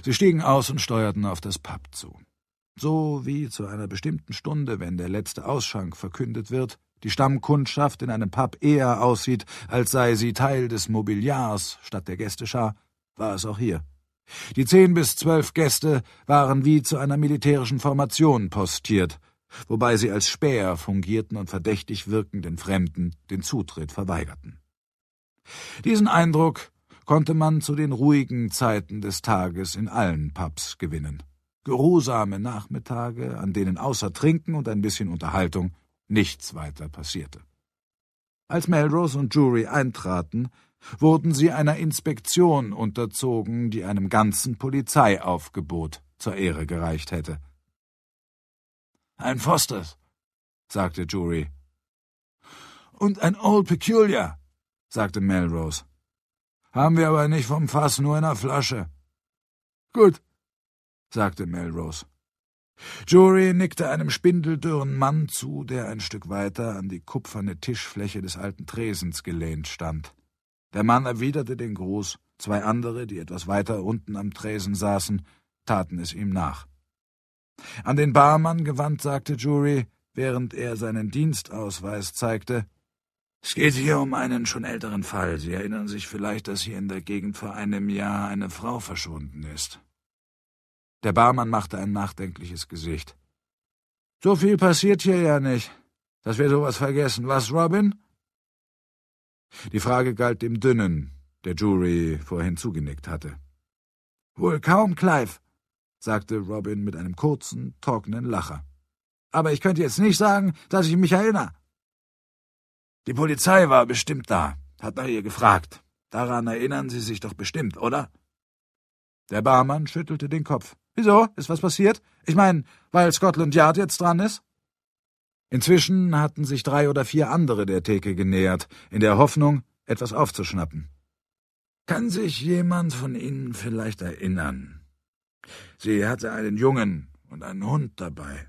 Sie stiegen aus und steuerten auf das Pub zu. So wie zu einer bestimmten Stunde, wenn der letzte Ausschank verkündet wird, die Stammkundschaft in einem Pub eher aussieht, als sei sie Teil des Mobiliars statt der Gästeschar, war es auch hier. Die 10 bis 12 Gäste waren wie zu einer militärischen Formation postiert, wobei sie als Späher fungierten und verdächtig wirkenden Fremden den Zutritt verweigerten. Diesen Eindruck konnte man zu den ruhigen Zeiten des Tages in allen Pubs gewinnen. Geruhsame Nachmittage, an denen außer Trinken und ein bisschen Unterhaltung nichts weiter passierte. Als Melrose und Jury eintraten, wurden sie einer Inspektion unterzogen, die einem ganzen Polizeiaufgebot zur Ehre gereicht hätte. »Ein Fosters«, sagte Jury. »Und ein Old Peculiar«, sagte Melrose. »Haben wir aber nicht vom Fass, nur in der Flasche.« »Gut«, sagte Melrose. Jury nickte einem spindeldürren Mann zu, der ein Stück weiter an die kupferne Tischfläche des alten Tresens gelehnt stand. Der Mann erwiderte den Gruß, 2 andere, die etwas weiter unten am Tresen saßen, taten es ihm nach. An den Barmann gewandt, sagte Jury, während er seinen Dienstausweis zeigte: »Es geht hier um einen schon älteren Fall. Sie erinnern sich vielleicht, dass hier in der Gegend vor einem Jahr eine Frau verschwunden ist.« Der Barmann machte ein nachdenkliches Gesicht. »So viel passiert hier ja nicht, dass wir sowas vergessen. Was, Robin?« Die Frage galt dem Dünnen, der Jury vorhin zugenickt hatte. »Wohl kaum, Clive«, sagte Robin mit einem kurzen, trockenen Lacher. »Aber ich könnte jetzt nicht sagen, dass ich mich erinnere.« »Die Polizei war bestimmt da, hat nach ihr gefragt. Daran erinnern Sie sich doch bestimmt, oder?« Der Barmann schüttelte den Kopf. »Wieso? Ist was passiert? Ich meine, weil Scotland Yard jetzt dran ist?« Inzwischen hatten sich 3 oder 4 andere der Theke genähert, in der Hoffnung, etwas aufzuschnappen. »Kann sich jemand von Ihnen vielleicht erinnern? Sie hatte einen Jungen und einen Hund dabei.«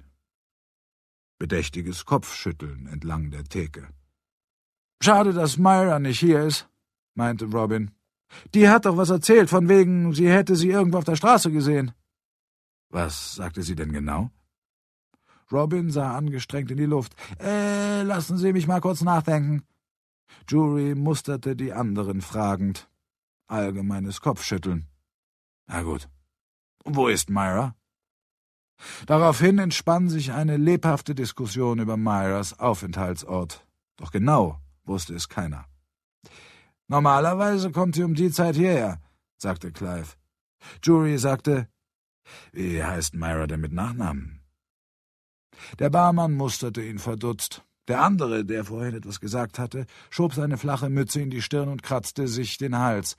Bedächtiges Kopfschütteln entlang der Theke. »Schade, dass Myra nicht hier ist«, meinte Robin. »Die hat doch was erzählt, von wegen, sie hätte sie irgendwo auf der Straße gesehen.« »Was sagte sie denn genau?« Robin sah angestrengt in die Luft. Lassen Sie mich mal kurz nachdenken.« Jury musterte die anderen fragend. Allgemeines Kopfschütteln. »Na gut. Und wo ist Myra?« Daraufhin entspann sich eine lebhafte Diskussion über Myras Aufenthaltsort. Doch genau wusste es keiner. »Normalerweise kommt sie um die Zeit hierher«, sagte Clive. Jury sagte: »Wie heißt Myra denn mit Nachnamen?« Der Barmann musterte ihn verdutzt. Der andere, der vorhin etwas gesagt hatte, schob seine flache Mütze in die Stirn und kratzte sich den Hals.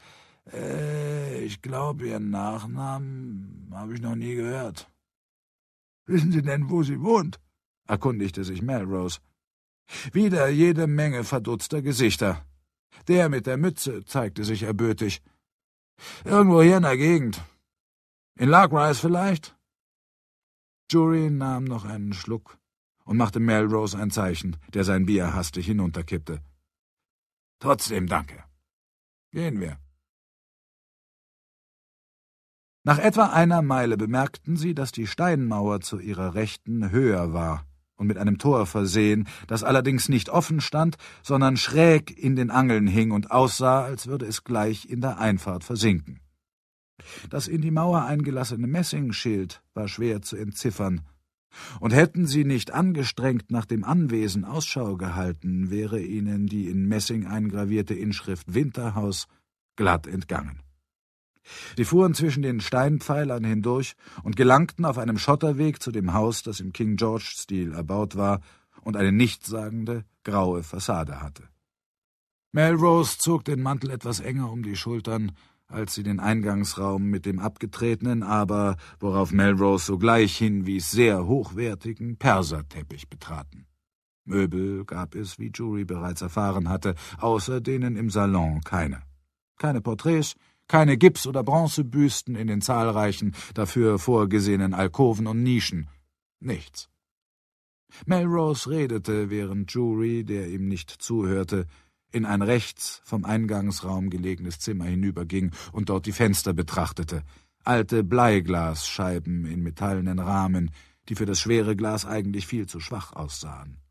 Ich glaube, Ihren Nachnamen habe ich noch nie gehört.« »Wissen Sie denn, wo sie wohnt?« erkundigte sich Melrose. Wieder jede Menge verdutzter Gesichter. Der mit der Mütze zeigte sich erbötig. »Irgendwo hier in der Gegend. In Larkrise vielleicht?« Jury nahm noch einen Schluck und machte Melrose ein Zeichen, der sein Bier hastig hinunterkippte. »Trotzdem danke. Gehen wir.« Nach etwa einer Meile bemerkten sie, dass die Steinmauer zu ihrer Rechten höher war und mit einem Tor versehen, das allerdings nicht offen stand, sondern schräg in den Angeln hing und aussah, als würde es gleich in der Einfahrt versinken. Das in die Mauer eingelassene Messingschild war schwer zu entziffern, und hätten sie nicht angestrengt nach dem Anwesen Ausschau gehalten, wäre ihnen die in Messing eingravierte Inschrift Winterhaus glatt entgangen. Sie fuhren zwischen den Steinpfeilern hindurch und gelangten auf einem Schotterweg zu dem Haus, das im King-George-Stil erbaut war und eine nichtssagende, graue Fassade hatte. Melrose zog den Mantel etwas enger um die Schultern, als sie den Eingangsraum mit dem abgetretenen, aber, worauf Melrose sogleich hinwies, sehr hochwertigen Perserteppich betraten. Möbel gab es, wie Jury bereits erfahren hatte, außer denen im Salon keine. Keine Porträts, keine Gips- oder Bronzebüsten in den zahlreichen, dafür vorgesehenen Alkoven und Nischen. Nichts. Melrose redete, während Jury, der ihm nicht zuhörte, in ein rechts vom Eingangsraum gelegenes Zimmer hinüberging und dort die Fenster betrachtete, alte Bleiglasscheiben in metallenen Rahmen, die für das schwere Glas eigentlich viel zu schwach aussahen.